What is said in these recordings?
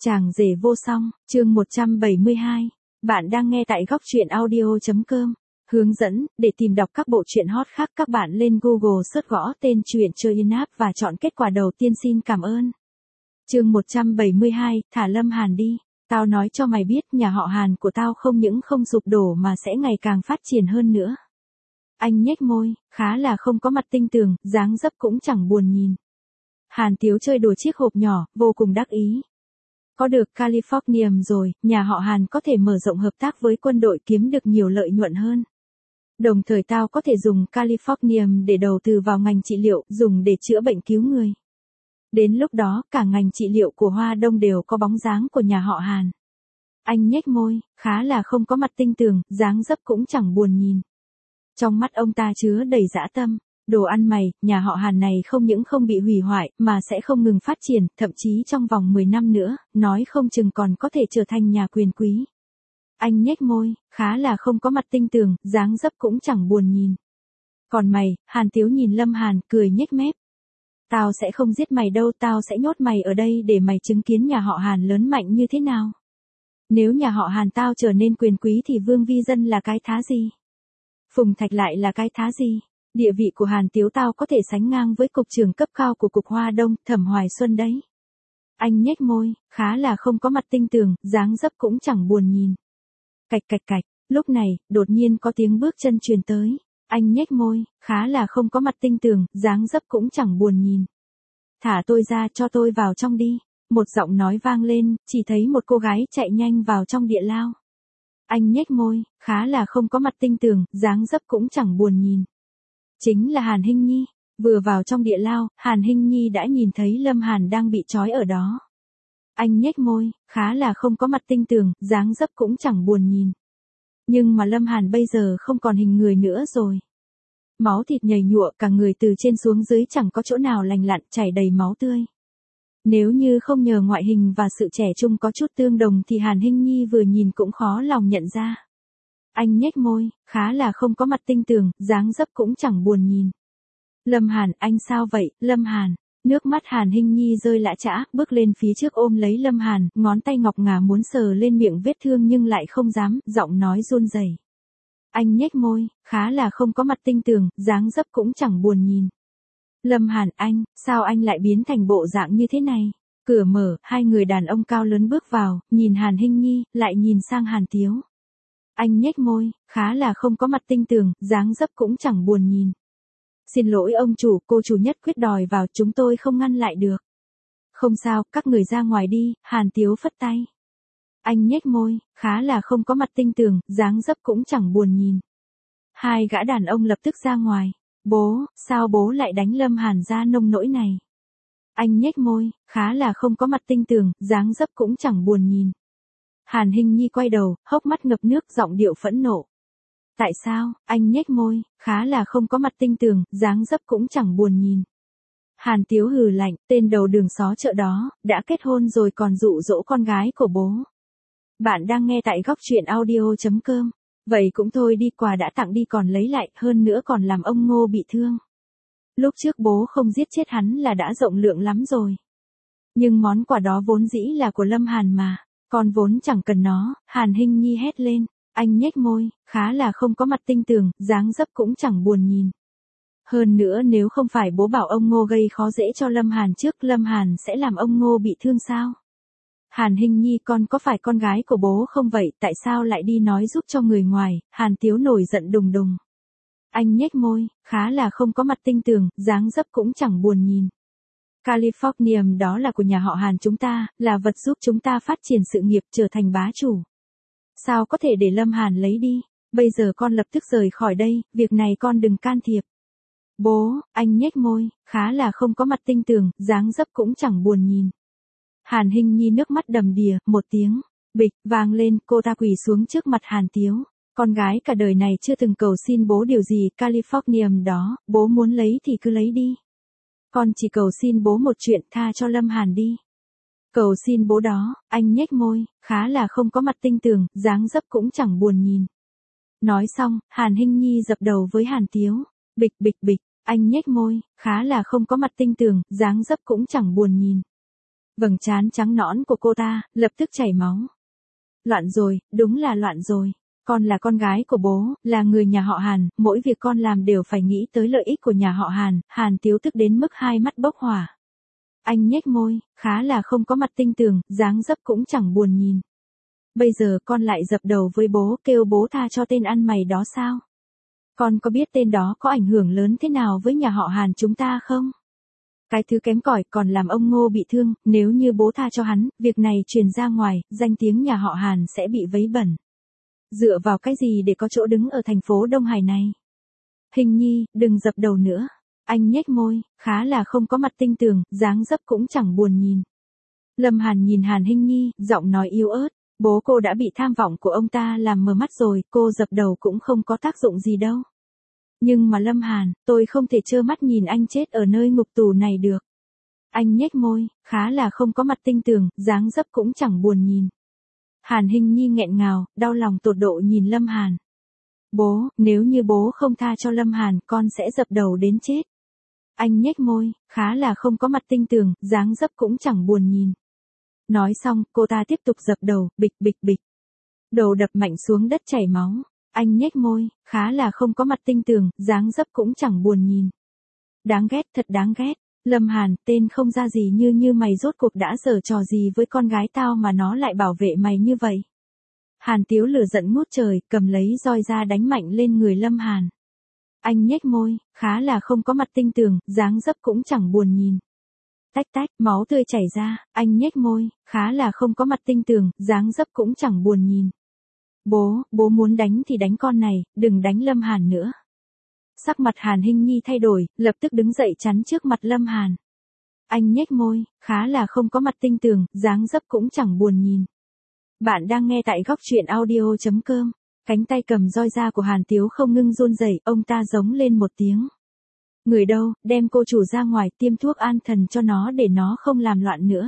Chàng rể vô song, chương 172. Bạn đang nghe tại góc truyện audio.com. Hướng dẫn, để tìm đọc các bộ truyện hot khác các bạn lên Google search gõ tên truyện chơi in app và chọn kết quả đầu tiên xin cảm ơn. Chương 172, thả Lâm Hàn đi. Tao nói cho mày biết nhà họ Hàn của tao không những không sụp đổ mà sẽ ngày càng phát triển hơn nữa. Anh nhếch môi, khá là không có mặt tinh tường, dáng dấp cũng chẳng buồn nhìn. Hàn Tiếu chơi đùa chiếc hộp nhỏ, vô cùng đắc ý. Có được Californium rồi, nhà họ Hàn có thể mở rộng hợp tác với quân đội kiếm được nhiều lợi nhuận hơn. Đồng thời tao có thể dùng Californium để đầu tư vào ngành trị liệu, dùng để chữa bệnh cứu người. Đến lúc đó, cả ngành trị liệu của Hoa Đông đều có bóng dáng của nhà họ Hàn. Anh nhếch môi, khá là không có mặt tinh tường, dáng dấp cũng chẳng buồn nhìn. Trong mắt ông ta chứa đầy dã tâm. Đồ ăn mày, nhà họ Hàn này không những không bị hủy hoại, mà sẽ không ngừng phát triển, thậm chí trong vòng 10 năm nữa, nói không chừng còn có thể trở thành nhà quyền quý. Anh nhếch môi, khá là không có mặt tinh tường, dáng dấp cũng chẳng buồn nhìn. Còn mày, Hàn Tiếu nhìn Lâm Hàn, cười nhếch mép. Tao sẽ không giết mày đâu, tao sẽ nhốt mày ở đây để mày chứng kiến nhà họ Hàn lớn mạnh như thế nào. Nếu nhà họ Hàn tao trở nên quyền quý thì Vương Vi Dân là cái thá gì? Phùng Thạch lại là cái thá gì? Địa vị của Hàn Tiếu tao có thể sánh ngang với cục trưởng cấp cao của cục Hoa Đông, Thẩm Hoài Xuân đấy. Anh nhếch môi, khá là không có mặt tinh tường, dáng dấp cũng chẳng buồn nhìn. Cạch cạch cạch, lúc này, đột nhiên có tiếng bước chân truyền tới. Anh nhếch môi, khá là không có mặt tinh tường, dáng dấp cũng chẳng buồn nhìn. Thả tôi ra, cho tôi vào trong đi. Một giọng nói vang lên, chỉ thấy một cô gái chạy nhanh vào trong địa lao. Anh nhếch môi, khá là không có mặt tinh tường, dáng dấp cũng chẳng buồn nhìn. Chính là Hàn Hinh Nhi. Vừa vào trong địa lao, Hàn Hinh Nhi đã nhìn thấy Lâm Hàn đang bị trói ở đó. Anh nhếch môi, khá là không có mặt tinh tường, dáng dấp cũng chẳng buồn nhìn. Nhưng mà Lâm Hàn bây giờ không còn hình người nữa rồi. Máu thịt nhầy nhụa, cả người từ trên xuống dưới chẳng có chỗ nào lành lặn, chảy đầy máu tươi. Nếu như không nhờ ngoại hình và sự trẻ trung có chút tương đồng thì Hàn Hinh Nhi vừa nhìn cũng khó lòng nhận ra. Anh nhếch môi, khá là không có mặt tinh tường, dáng dấp cũng chẳng buồn nhìn. Lâm Hàn, anh sao vậy, Lâm Hàn? Nước mắt Hàn Hinh Nhi rơi lã chã, bước lên phía trước ôm lấy Lâm Hàn, ngón tay ngọc ngà muốn sờ lên miệng vết thương nhưng lại không dám, giọng nói run rẩy. Anh nhếch môi, khá là không có mặt tinh tường, dáng dấp cũng chẳng buồn nhìn. Lâm Hàn, anh, sao anh lại biến thành bộ dạng như thế này? Cửa mở, hai người đàn ông cao lớn bước vào, nhìn Hàn Hinh Nhi, lại nhìn sang Hàn Tiếu. Anh nhếch môi, khá là không có mặt tinh tường, dáng dấp cũng chẳng buồn nhìn. Xin lỗi ông chủ, cô chủ nhất quyết đòi vào, chúng tôi không ngăn lại được. Không sao, các người ra ngoài đi, Hàn Tiếu phất tay. Anh nhếch môi, khá là không có mặt tinh tường, dáng dấp cũng chẳng buồn nhìn. Hai gã đàn ông lập tức ra ngoài. Bố, sao bố lại đánh Lâm Hàn ra nông nỗi này? Anh nhếch môi, khá là không có mặt tinh tường, dáng dấp cũng chẳng buồn nhìn. Hàn Hinh Nhi quay đầu, hốc mắt ngập nước, giọng điệu phẫn nộ. Tại sao? Anh nhếch môi, khá là không có mặt tinh tường, dáng dấp cũng chẳng buồn nhìn. Hàn Tiếu hừ lạnh, tên đầu đường xó chợ đó, đã kết hôn rồi còn dụ dỗ con gái của bố. Bạn đang nghe tại góc truyện audio.com. Vậy cũng thôi đi, quà đã tặng đi còn lấy lại, hơn nữa còn làm ông Ngô bị thương. Lúc trước bố không giết chết hắn là đã rộng lượng lắm rồi. Nhưng món quà đó vốn dĩ là của Lâm Hàn mà. Con vốn chẳng cần nó, Hàn Hinh Nhi hét lên. Anh nhếch môi, khá là không có mặt tinh tường, dáng dấp cũng chẳng buồn nhìn. Hơn nữa nếu không phải bố bảo ông Ngô gây khó dễ cho Lâm Hàn trước, Lâm Hàn sẽ làm ông Ngô bị thương sao? Hàn Hinh Nhi, con có phải con gái của bố không vậy, tại sao lại đi nói giúp cho người ngoài? Hàn Tiếu nổi giận đùng đùng. Anh nhếch môi, khá là không có mặt tinh tường, dáng dấp cũng chẳng buồn nhìn. Californium đó là của nhà họ Hàn chúng ta, là vật giúp chúng ta phát triển sự nghiệp, trở thành bá chủ. Sao có thể để Lâm Hàn lấy đi? Bây giờ con lập tức rời khỏi đây, việc này con đừng can thiệp. Bố, anh nhếch môi, khá là không có mặt tinh tường, dáng dấp cũng chẳng buồn nhìn. Hàn Hinh Nhi nước mắt đầm đìa, một tiếng bịch vang lên, cô ta quỳ xuống trước mặt Hàn Tiếu. Con gái cả đời này chưa từng cầu xin bố điều gì, Californium đó, bố muốn lấy thì cứ lấy đi. Con chỉ cầu xin bố một chuyện, tha cho Lâm Hàn đi. Cầu xin bố đó, anh nhếch môi, khá là không có mặt tinh tường, dáng dấp cũng chẳng buồn nhìn. Nói xong, Hàn Hinh Nhi dập đầu với Hàn Tiếu. Bịch bịch bịch, anh nhếch môi, khá là không có mặt tinh tường, dáng dấp cũng chẳng buồn nhìn. Vầng trán trắng nõn của cô ta, lập tức chảy máu. Loạn rồi, đúng là loạn rồi. Con là con gái của bố, là người nhà họ Hàn, mỗi việc con làm đều phải nghĩ tới lợi ích của nhà họ Hàn. Hàn Tiếu tức đến mức hai mắt bốc hỏa. Anh nhếch môi, khá là không có mặt tinh tường, dáng dấp cũng chẳng buồn nhìn. Bây giờ con lại dập đầu với bố, kêu bố tha cho tên ăn mày đó sao? Con có biết tên đó có ảnh hưởng lớn thế nào với nhà họ Hàn chúng ta không? Cái thứ kém cỏi còn làm ông Ngô bị thương, nếu như bố tha cho hắn, việc này truyền ra ngoài, danh tiếng nhà họ Hàn sẽ bị vấy bẩn. Dựa vào cái gì để có chỗ đứng ở thành phố Đông Hải này? Hình nhi, đừng dập đầu nữa. Anh nhếch môi, khá là không có mặt tinh tường, dáng dấp cũng chẳng buồn nhìn. Lâm Hàn nhìn Hàn Hinh Nhi, giọng nói yếu ớt. Bố cô đã bị tham vọng của ông ta làm mờ mắt rồi, cô dập đầu cũng không có tác dụng gì đâu. Nhưng mà Lâm Hàn, tôi không thể trơ mắt nhìn anh chết ở nơi ngục tù này được. Anh nhếch môi, khá là không có mặt tinh tường, dáng dấp cũng chẳng buồn nhìn. Hàn Hinh Nhi nghẹn ngào, đau lòng tột độ nhìn Lâm Hàn. Bố, nếu như bố không tha cho Lâm Hàn, con sẽ dập đầu đến chết. Anh nhếch môi, khá là không có mặt tinh tường, dáng dấp cũng chẳng buồn nhìn. Nói xong, cô ta tiếp tục dập đầu, bịch bịch bịch. Đầu đập mạnh xuống đất chảy máu. Anh nhếch môi, khá là không có mặt tinh tường, dáng dấp cũng chẳng buồn nhìn. Đáng ghét, thật đáng ghét. Lâm Hàn, tên không ra gì như mày rốt cuộc đã giở trò gì với con gái tao mà nó lại bảo vệ mày như vậy. Hàn Tiếu lửa giận ngút trời, cầm lấy roi ra đánh mạnh lên người Lâm Hàn. Anh nhếch môi, khá là không có mặt tinh tường, dáng dấp cũng chẳng buồn nhìn. Tách tách, máu tươi chảy ra, anh nhếch môi, khá là không có mặt tinh tường, dáng dấp cũng chẳng buồn nhìn. Bố muốn đánh thì đánh con này, đừng đánh Lâm Hàn nữa. Sắc mặt Hàn Hinh Nhi thay đổi, lập tức đứng dậy chắn trước mặt Lâm Hàn. Anh nhếch môi, khá là không có mặt tinh tường, dáng dấp cũng chẳng buồn nhìn. Bạn đang nghe tại góc truyện audio.com. Cánh tay cầm roi da của Hàn Tiếu không ngưng run rẩy, ông ta giống lên một tiếng. Người đâu, đem cô chủ ra ngoài tiêm thuốc an thần cho nó để nó không làm loạn nữa.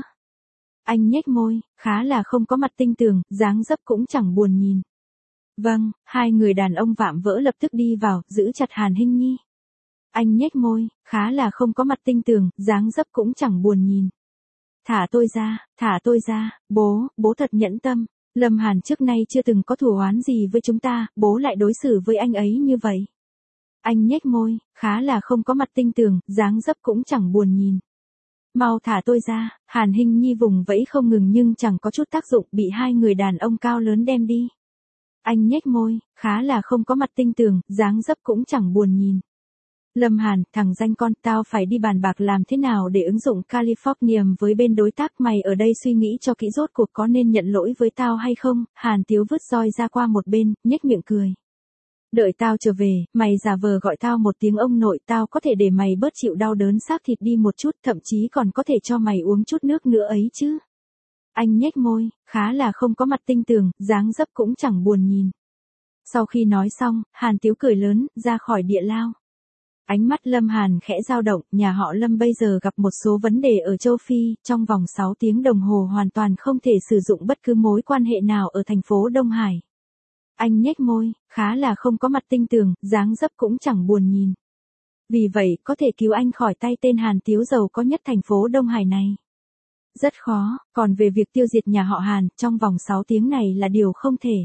Anh nhếch môi, khá là không có mặt tinh tường, dáng dấp cũng chẳng buồn nhìn. Vâng, hai người đàn ông vạm vỡ lập tức đi vào, giữ chặt Hàn Hinh Nhi. Anh nhếch môi, khá là không có mặt tinh tường, dáng dấp cũng chẳng buồn nhìn. Thả tôi ra, bố thật nhẫn tâm. Lâm Hàn trước nay chưa từng có thù oán gì với chúng ta, bố lại đối xử với anh ấy như vậy. Anh nhếch môi, khá là không có mặt tinh tường, dáng dấp cũng chẳng buồn nhìn. Mau thả tôi ra, Hàn Hinh Nhi vùng vẫy không ngừng nhưng chẳng có chút tác dụng, bị hai người đàn ông cao lớn đem đi. Anh nhếch môi, khá là không có mặt tinh tường, dáng dấp cũng chẳng buồn nhìn. Lâm Hàn, thằng danh con, tao phải đi bàn bạc làm thế nào để ứng dụng Californium với bên đối tác, mày ở đây suy nghĩ cho kỹ rốt cuộc có nên nhận lỗi với tao hay không. Hàn Tiếu vứt roi ra qua một bên, nhếch miệng cười. Đợi tao trở về, mày giả vờ gọi tao một tiếng ông nội, tao có thể để mày bớt chịu đau đớn xác thịt đi một chút, thậm chí còn có thể cho mày uống chút nước nữa ấy chứ. Anh nhếch môi, khá là không có mặt tinh tường, dáng dấp cũng chẳng buồn nhìn. Sau khi nói xong, Hàn Tiếu cười lớn, ra khỏi địa lao. Ánh mắt Lâm Hàn khẽ dao động, nhà họ Lâm bây giờ gặp một số vấn đề ở châu Phi, trong vòng 6 tiếng đồng hồ hoàn toàn không thể sử dụng bất cứ mối quan hệ nào ở thành phố Đông Hải. Anh nhếch môi, khá là không có mặt tinh tường, dáng dấp cũng chẳng buồn nhìn. Vì vậy, có thể cứu anh khỏi tay tên Hàn Tiếu giàu có nhất thành phố Đông Hải này. Rất khó, còn về việc tiêu diệt nhà họ Hàn, trong vòng 6 tiếng này là điều không thể.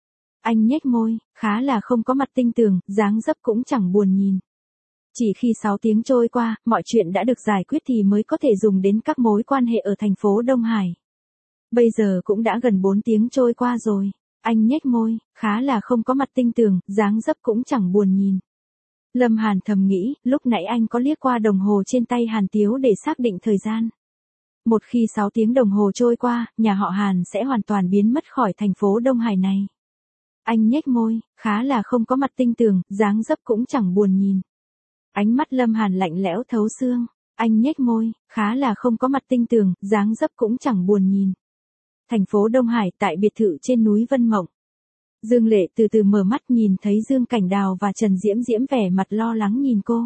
Anh nhếch môi, khá là không có mặt tinh tường, dáng dấp cũng chẳng buồn nhìn. Chỉ khi 6 tiếng trôi qua, mọi chuyện đã được giải quyết thì mới có thể dùng đến các mối quan hệ ở thành phố Đông Hải. Bây giờ cũng đã gần 4 tiếng trôi qua rồi. Anh nhếch môi, khá là không có mặt tinh tường, dáng dấp cũng chẳng buồn nhìn. Lâm Hàn thầm nghĩ, lúc nãy anh có liếc qua đồng hồ trên tay Hàn Tiếu để xác định thời gian. Một khi 6 tiếng đồng hồ trôi qua, nhà họ Hàn sẽ hoàn toàn biến mất khỏi thành phố Đông Hải này. Anh nhếch môi, khá là không có mặt tinh tường, dáng dấp cũng chẳng buồn nhìn. Ánh mắt Lâm Hàn lạnh lẽo thấu xương. Anh nhếch môi, khá là không có mặt tinh tường, dáng dấp cũng chẳng buồn nhìn. Thành phố Đông Hải, tại biệt thự trên núi Vân Mộng. Dương Lệ từ từ mở mắt nhìn thấy Dương Cảnh Đào và Trần Diễm Diễm vẻ mặt lo lắng nhìn cô.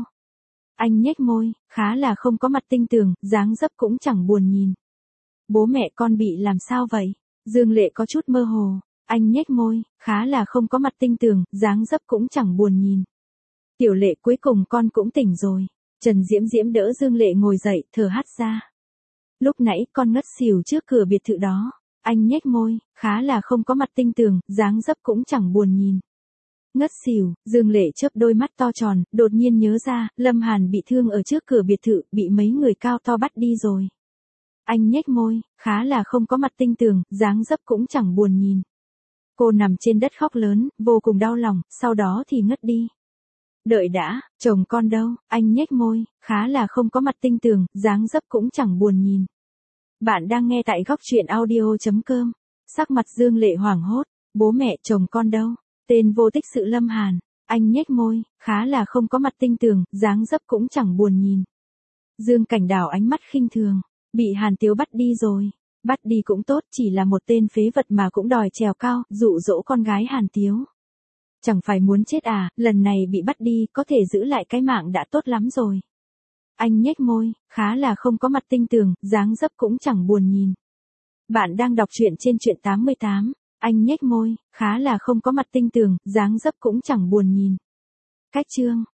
Anh nhếch môi, khá là không có mặt tinh tường, dáng dấp cũng chẳng buồn nhìn. Bố mẹ con bị làm sao vậy? Dương Lệ có chút mơ hồ. Anh nhếch môi, khá là không có mặt tinh tường, dáng dấp cũng chẳng buồn nhìn. Tiểu Lệ, cuối cùng con cũng tỉnh rồi. Trần Diễm Diễm đỡ Dương Lệ ngồi dậy, thở hắt ra. Lúc nãy con ngất xỉu trước cửa biệt thự đó. Anh nhếch môi, khá là không có mặt tinh tường, dáng dấp cũng chẳng buồn nhìn. Ngất xỉu, Dương Lệ chớp đôi mắt to tròn, đột nhiên nhớ ra, Lâm Hàn bị thương ở trước cửa biệt thự, bị mấy người cao to bắt đi rồi. Anh nhếch môi, khá là không có mặt tinh tường, dáng dấp cũng chẳng buồn nhìn. Cô nằm trên đất khóc lớn, vô cùng đau lòng, sau đó thì ngất đi. Đợi đã, chồng con đâu? Anh nhếch môi, khá là không có mặt tinh tường, dáng dấp cũng chẳng buồn nhìn. Bạn đang nghe tại góc truyện audio.com. Sắc mặt Dương Lệ hoảng hốt, bố mẹ chồng con đâu? Tên vô tích sự Lâm Hàn. Anh nhếch môi, khá là không có mặt tinh tường, dáng dấp cũng chẳng buồn nhìn. Dương Cảnh đảo ánh mắt khinh thường, bị Hàn Tiếu bắt đi rồi. Bắt đi cũng tốt, chỉ là một tên phế vật mà cũng đòi trèo cao, dụ dỗ con gái Hàn Tiếu. Chẳng phải muốn chết à, lần này bị bắt đi, có thể giữ lại cái mạng đã tốt lắm rồi. Anh nhếch môi, khá là không có mặt tinh tường, dáng dấp cũng chẳng buồn nhìn. Bạn đang đọc truyện trên truyện 88. Anh nhếch môi, khá là không có mặt tinh tường, dáng dấp cũng chẳng buồn nhìn. Cách chương